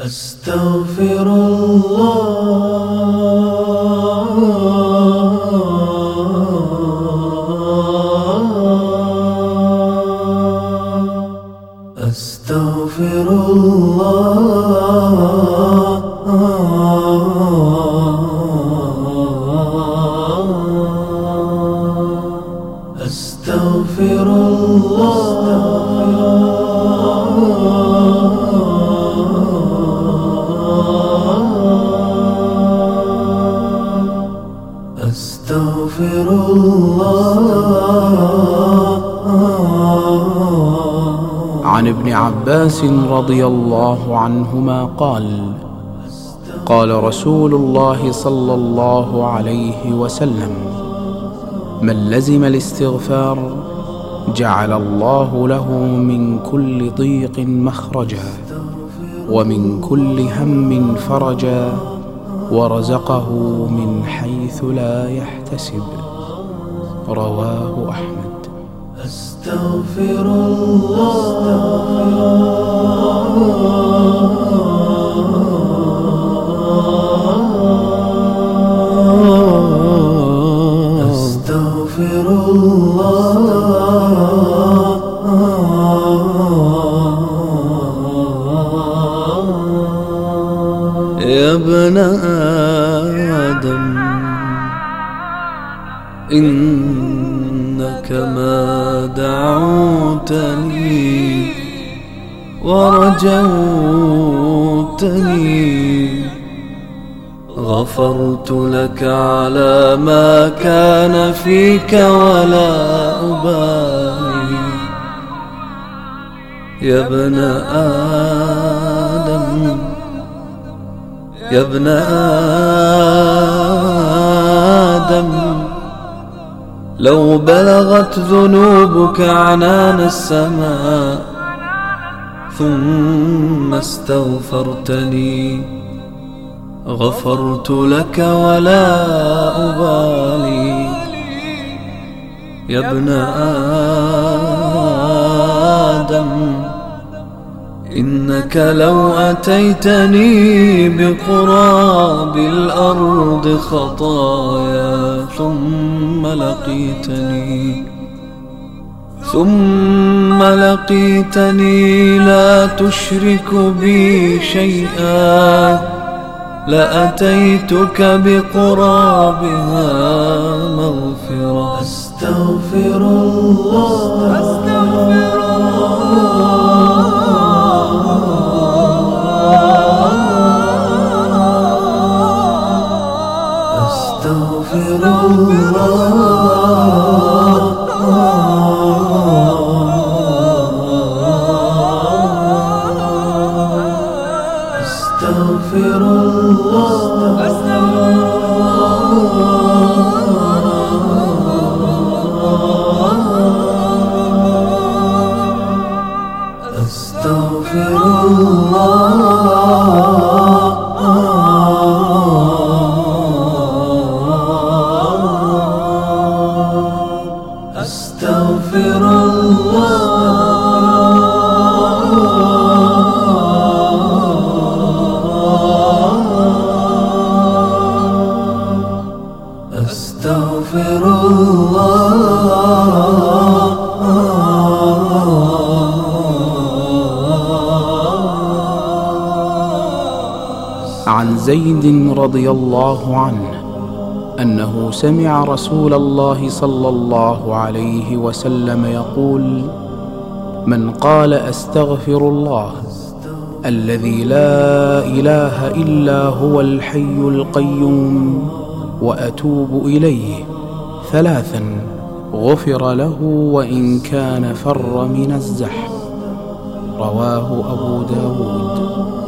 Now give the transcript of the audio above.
أستغفر الله أستغفر الله أستغفر الله أستغفر الله. عن ابن عباس رضي الله عنهما قال: قال رسول الله صلى الله عليه وسلم: من لزم الاستغفار جعل الله له من كل ضيق مخرجا ومن كل هم فرجا ورزقه من حيث لا يحتسب. رواه أحمد. أستغفر الله أستغفر الله يا ابن آدم إنك ما دعوتني ورجوتني غفرت لك على ما كان فيك ولا أبالي. يا ابن آدم يا ابن آدم لو بلغت ذنوبك عنان السماء ثم استغفرتني غفرت لك ولا أبالي. يا ابن آدم إنك لو أتيتني بقراب الأرض خطايا ثم لقيتني لا تشرك بي شيئا لأتيتك بقرابها مغفرة. أستغفر الله أستغفر الله أستغفر الله أستغفر الله أستغفر الله أستغفر الله. عن زيد رضي الله عنه أنه سمع رسول الله صلى الله عليه وسلم يقول: من قال أستغفر الله الذي لا إله إلا هو الحي القيوم وأتوب إليه 3 غفر له وإن كان فر من الزحف. رواه أبو داود.